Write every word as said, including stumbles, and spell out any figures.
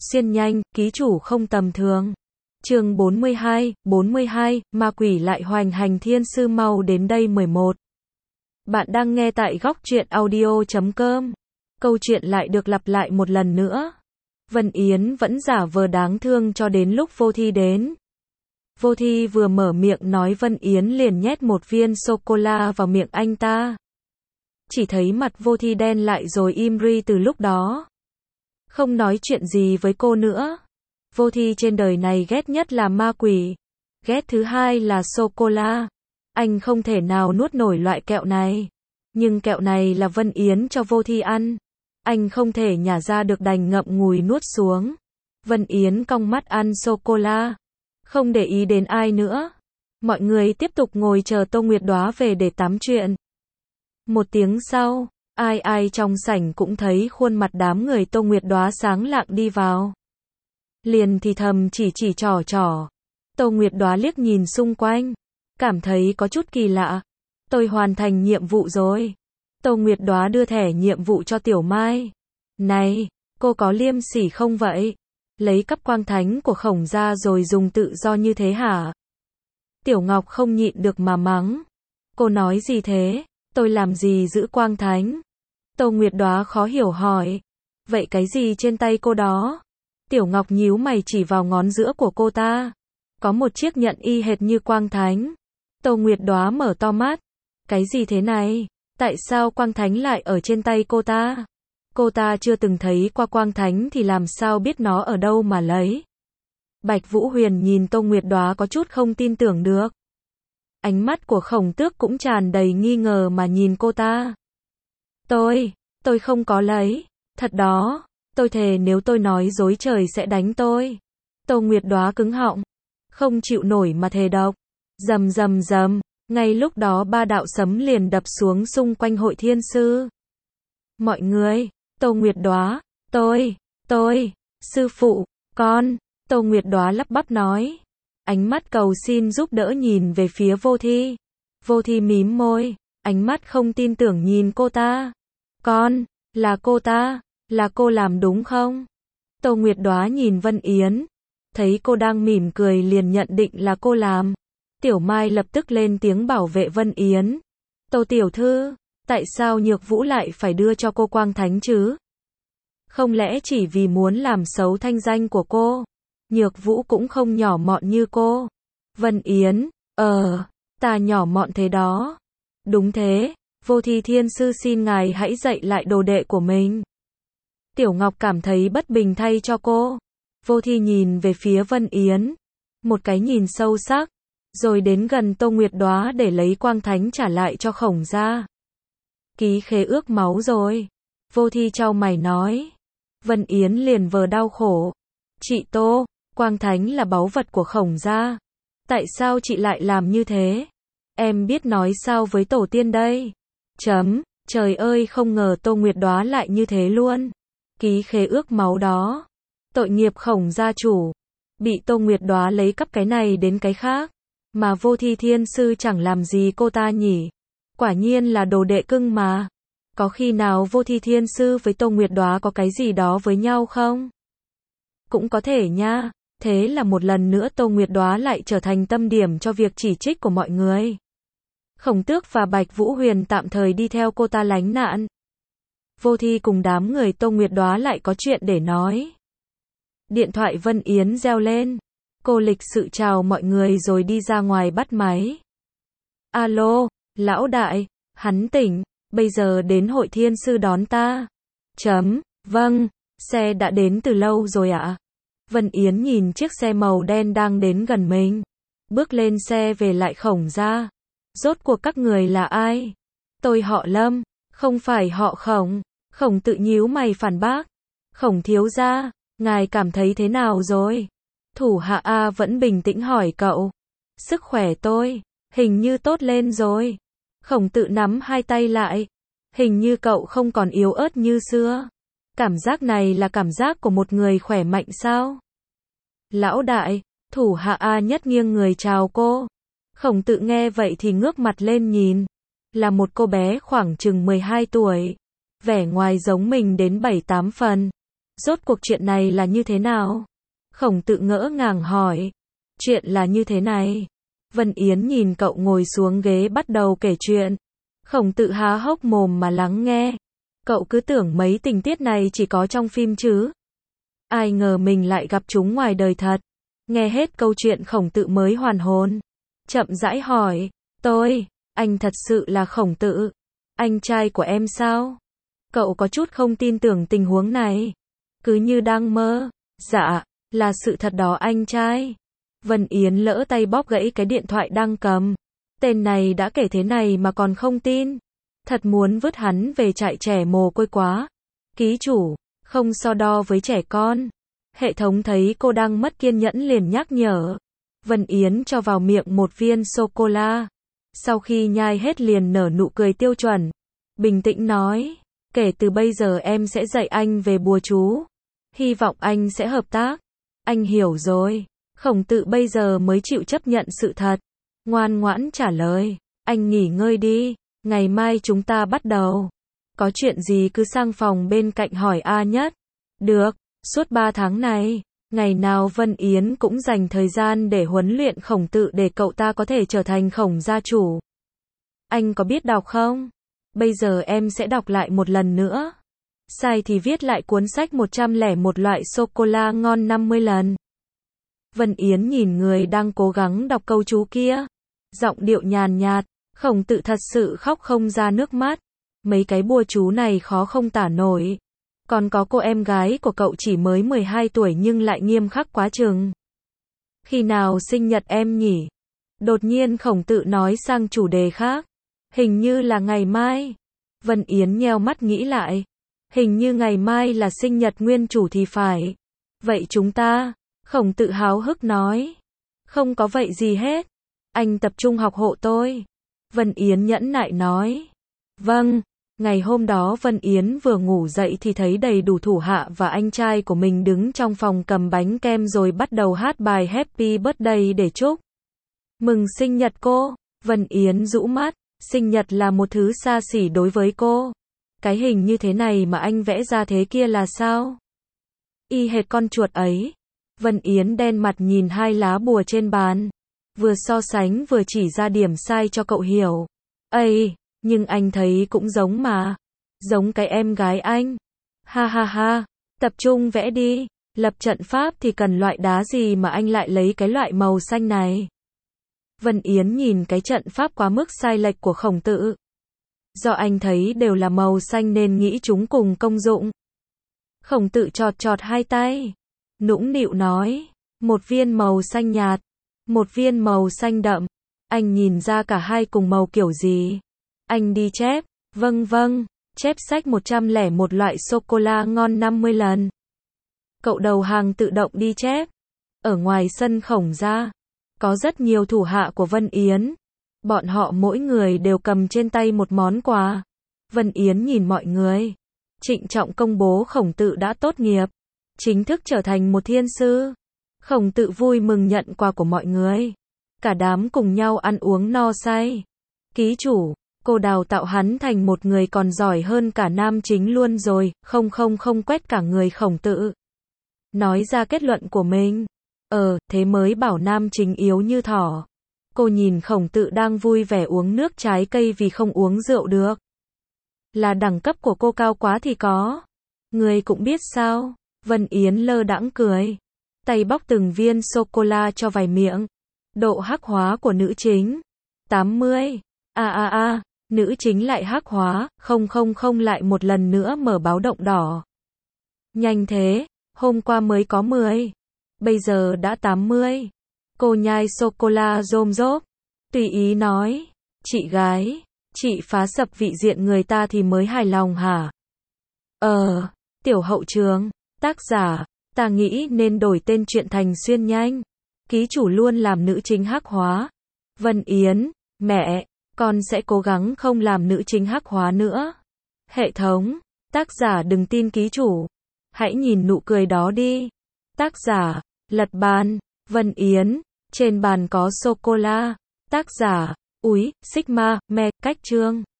Xuyên nhanh, ký chủ không tầm thường. Chương bốn mươi hai, bốn mươi hai, ma quỷ lại hoành hành thiên sư mau đến đây mười một. Bạn đang nghe tại góc truyện audio chấm com. Câu chuyện lại được lặp lại một lần nữa. Vân Yến vẫn giả vờ đáng thương cho đến lúc Vô Thi đến. Vô Thi vừa mở miệng nói Vân Yến liền nhét một viên sô-cô-la vào miệng anh ta. Chỉ thấy mặt Vô Thi đen lại rồi im ri từ lúc đó. Không nói chuyện gì với cô nữa. Vô Thi trên đời này ghét nhất là ma quỷ. Ghét thứ hai là sô-cô-la. Anh không thể nào nuốt nổi loại kẹo này. Nhưng kẹo này là Vân Yến cho Vô Thi ăn. Anh không thể nhả ra được đành ngậm ngùi nuốt xuống. Vân Yến cong mắt ăn sô-cô-la. Không để ý đến ai nữa. Mọi người tiếp tục ngồi chờ Tô Nguyệt Đóa về để tám chuyện. Một tiếng sau, ai ai trong sảnh cũng thấy khuôn mặt đám người Tô Nguyệt Đóa sáng lạng đi vào. Liền thì thầm chỉ chỉ trò trò. Tô Nguyệt Đóa liếc nhìn xung quanh. Cảm thấy có chút kỳ lạ. Tôi hoàn thành nhiệm vụ rồi. Tô Nguyệt Đóa đưa thẻ nhiệm vụ cho Tiểu Mai. Này, cô có liêm sỉ không vậy? Lấy cắp quang thánh của Khổng ra rồi dùng tự do như thế hả? Tiểu Ngọc không nhịn được mà mắng. Cô nói gì thế? Tôi làm gì giữ quang thánh? Tô Nguyệt Đóa khó hiểu hỏi. Vậy cái gì trên tay cô đó? Tiểu Ngọc nhíu mày chỉ vào ngón giữa của cô ta. Có một chiếc nhẫn y hệt như quang thánh. Tô Nguyệt Đóa mở to mắt. Cái gì thế này? Tại sao quang thánh lại ở trên tay cô ta? Cô ta chưa từng thấy qua quang thánh thì làm sao biết nó ở đâu mà lấy? Bạch Vũ Huyền nhìn Tô Nguyệt Đóa có chút không tin tưởng được. Ánh mắt của Khổng Tước cũng tràn đầy nghi ngờ mà nhìn cô ta. Tôi, tôi không có lấy. Thật đó, tôi thề nếu tôi nói dối trời sẽ đánh tôi. Tô Nguyệt Đóa cứng họng. Không chịu nổi mà thề độc. Rầm rầm rầm, ngay lúc đó ba đạo sấm liền đập xuống xung quanh hội thiên sư. Mọi người, Tô Nguyệt Đóa, tôi, tôi, sư phụ, con, Tô Nguyệt Đóa lắp bắp nói. Ánh mắt cầu xin giúp đỡ nhìn về phía Vô Thi. Vô Thi mím môi, ánh mắt không tin tưởng nhìn cô ta. Con, là cô ta, là cô làm đúng không? Tô Nguyệt Đóa nhìn Vân Yến, thấy cô đang mỉm cười liền nhận định là cô làm. Tiểu Mai lập tức lên tiếng bảo vệ Vân Yến. Tô tiểu thư, tại sao Nhược Vũ lại phải đưa cho cô quang thánh chứ? Không lẽ chỉ vì muốn làm xấu thanh danh của cô? Nhược Vũ cũng không nhỏ mọn như cô. Vân Yến, ờ, ta nhỏ mọn thế đó. Đúng thế, Vô Thi thiên sư xin ngài hãy dạy lại đồ đệ của mình. Tiểu Ngọc cảm thấy bất bình thay cho cô. Vô Thi nhìn về phía Vân Yến. Một cái nhìn sâu sắc. Rồi đến gần Tô Nguyệt Đóa để lấy quang thánh trả lại cho Khổng ra. Ký khế ước máu rồi. Vô Thi chau mày nói. Vân Yến liền vờ đau khổ. Chị Tô, quang thánh là báu vật của Khổng ra. Tại sao chị lại làm như thế? Em biết nói sao với tổ tiên đây? Chấm, trời ơi không ngờ Tô Nguyệt Đóa lại như thế luôn. Ký khế ước máu đó. Tội nghiệp Khổng gia chủ. Bị Tô Nguyệt Đóa lấy cắp cái này đến cái khác. Mà Vô Thi thiên sư chẳng làm gì cô ta nhỉ? Quả nhiên là đồ đệ cưng mà. Có khi nào Vô Thi thiên sư với Tô Nguyệt Đóa có cái gì đó với nhau không? Cũng có thể nha. Thế là một lần nữa Tô Nguyệt Đóa lại trở thành tâm điểm cho việc chỉ trích của mọi người. Khổng Tước và Bạch Vũ Huyền tạm thời đi theo cô ta lánh nạn. Vô Thi cùng đám người Tô Nguyệt Đóa lại có chuyện để nói. Điện thoại Vân Yến reo lên. Cô lịch sự chào mọi người rồi đi ra ngoài bắt máy. Alo, lão đại, hắn tỉnh, bây giờ đến hội thiên sư đón ta. Chấm, vâng, xe đã đến từ lâu rồi ạ. À? Vân Yến nhìn chiếc xe màu đen đang đến gần mình. Bước lên xe về lại Khổng ra. Rốt cuộc các người là ai? Tôi họ Lâm, không phải họ Khổng. Khổng tự nhíu mày phản bác. Khổng thiếu gia, ngài cảm thấy thế nào rồi? Thủ hạ A vẫn bình tĩnh hỏi cậu. Sức khỏe tôi, hình như tốt lên rồi. Khổng tự nắm hai tay lại. Hình như cậu không còn yếu ớt như xưa. Cảm giác này là cảm giác của một người khỏe mạnh sao? Lão đại, thủ hạ A nhất nghiêng người chào cô. Khổng tự nghe vậy thì ngước mặt lên nhìn. Là một cô bé khoảng chừng mười hai tuổi. Vẻ ngoài giống mình đến bảy tám phần. Rốt cuộc chuyện này là như thế nào? Khổng Tự ngỡ ngàng hỏi. Chuyện là như thế này. Vân Yến nhìn cậu ngồi xuống ghế bắt đầu kể chuyện. Khổng Tự há hốc mồm mà lắng nghe. Cậu cứ tưởng mấy tình tiết này chỉ có trong phim chứ. Ai ngờ mình lại gặp chúng ngoài đời thật. Nghe hết câu chuyện Khổng Tự mới hoàn hồn. Chậm rãi hỏi, tôi, anh thật sự là Khổng Tự, anh trai của em sao? Cậu có chút không tin tưởng tình huống này. Cứ như đang mơ. Dạ, là sự thật đó anh trai. Vân Yến lỡ tay bóp gãy cái điện thoại đang cầm. Tên này đã kể thế này mà còn không tin. Thật muốn vứt hắn về trại trẻ mồ côi quá. Ký chủ, không so đo với trẻ con. Hệ thống thấy cô đang mất kiên nhẫn liền nhắc nhở. Vân Yến cho vào miệng một viên sô-cô-la. Sau khi nhai hết liền nở nụ cười tiêu chuẩn. Bình tĩnh nói, kể từ bây giờ em sẽ dạy anh về bùa chú. Hy vọng anh sẽ hợp tác. Anh hiểu rồi. Khổng Tự bây giờ mới chịu chấp nhận sự thật. Ngoan ngoãn trả lời. Anh nghỉ ngơi đi. Ngày mai chúng ta bắt đầu. Có chuyện gì cứ sang phòng bên cạnh hỏi A Nhất. Được. Suốt ba tháng này, ngày nào Vân Yến cũng dành thời gian để huấn luyện Khổng Tự để cậu ta có thể trở thành Khổng gia chủ. Anh có biết đọc không? Bây giờ em sẽ đọc lại một lần nữa. Sai thì viết lại cuốn sách một trăm lẻ một loại sô-cô-la ngon năm mươi lần. Vân Yến nhìn người đang cố gắng đọc câu chú kia. Giọng điệu nhàn nhạt, Khổng Tự thật sự khóc không ra nước mắt. Mấy cái bùa chú này khó không tả nổi. Còn có cô em gái của cậu chỉ mới mười hai tuổi nhưng lại nghiêm khắc quá chừng. Khi nào sinh nhật em nhỉ? Đột nhiên Khổng Tự nói sang chủ đề khác. Hình như là ngày mai. Vân Yến nheo mắt nghĩ lại. Hình như ngày mai là sinh nhật nguyên chủ thì phải. Vậy chúng ta? Khổng Tự háo hức nói. Không có vậy gì hết. Anh tập trung học hộ tôi. Vân Yến nhẫn nại nói. Vâng. Ngày hôm đó Vân Yến vừa ngủ dậy thì thấy đầy đủ thủ hạ và anh trai của mình đứng trong phòng cầm bánh kem rồi bắt đầu hát bài Happy Birthday để chúc mừng sinh nhật cô. Vân Yến rũ mắt, sinh nhật là một thứ xa xỉ đối với cô. Cái hình như thế này mà anh vẽ ra thế kia là sao? Y hệt con chuột ấy. Vân Yến đen mặt nhìn hai lá bùa trên bàn. Vừa so sánh vừa chỉ ra điểm sai cho cậu hiểu. Ây! Nhưng anh thấy cũng giống mà. Giống cái em gái anh. Ha ha ha. Tập trung vẽ đi. Lập trận pháp thì cần loại đá gì mà anh lại lấy cái loại màu xanh này. Vân Yến nhìn cái trận pháp quá mức sai lệch của Khổng Tự. Do anh thấy đều là màu xanh nên nghĩ chúng cùng công dụng. Khổng Tự chọt chọt hai tay. Nũng nịu nói. Một viên màu xanh nhạt. Một viên màu xanh đậm. Anh nhìn ra cả hai cùng màu kiểu gì? Anh đi chép. Vâng vâng. Chép sách một trăm lẻ một loại sô-cô-la ngon năm mươi lần. Cậu đầu hàng tự động đi chép. Ở ngoài sân Khổng gia, có rất nhiều thủ hạ của Vân Yến. Bọn họ mỗi người đều cầm trên tay một món quà. Vân Yến nhìn mọi người. Trịnh trọng công bố Khổng Tự đã tốt nghiệp. Chính thức trở thành một thiên sư. Khổng Tự vui mừng nhận quà của mọi người. Cả đám cùng nhau ăn uống no say. Ký chủ, cô đào tạo hắn thành một người còn giỏi hơn cả nam chính luôn rồi. Không không không quét cả người Khổng Tự. Nói ra kết luận của mình. Ờ, thế mới bảo nam chính yếu như thỏ. Cô nhìn Khổng Tự đang vui vẻ uống nước trái cây vì không uống rượu được. Là đẳng cấp của cô cao quá thì có. Người cũng biết sao. Vân Yến lơ đãng cười. Tay bóc từng viên sô-cô-la cho vài miệng. Độ hắc hóa của nữ chính. tám mươi. A a a, nữ chính lại hắc hóa, không không không lại một lần nữa mở báo động đỏ. Nhanh thế, hôm qua mới có mười. Bây giờ đã tám mươi. Cô nhai sô-cô-la rôm rốp. Tùy ý nói. Chị gái, chị phá sập vị diện người ta thì mới hài lòng hả? Ờ, tiểu hậu trường, tác giả, ta nghĩ nên đổi tên truyện thành Xuyên Nhanh. Ký chủ luôn làm nữ chính hắc hóa. Vân Yến, mẹ, con sẽ cố gắng không làm nữ chính hắc hóa nữa. Hệ thống, tác giả đừng tin ký chủ. Hãy nhìn nụ cười đó đi. Tác giả, lật bàn, Vân Yến, trên bàn có sô-cô-la. Tác giả, úi, Sigma, me, cách chương.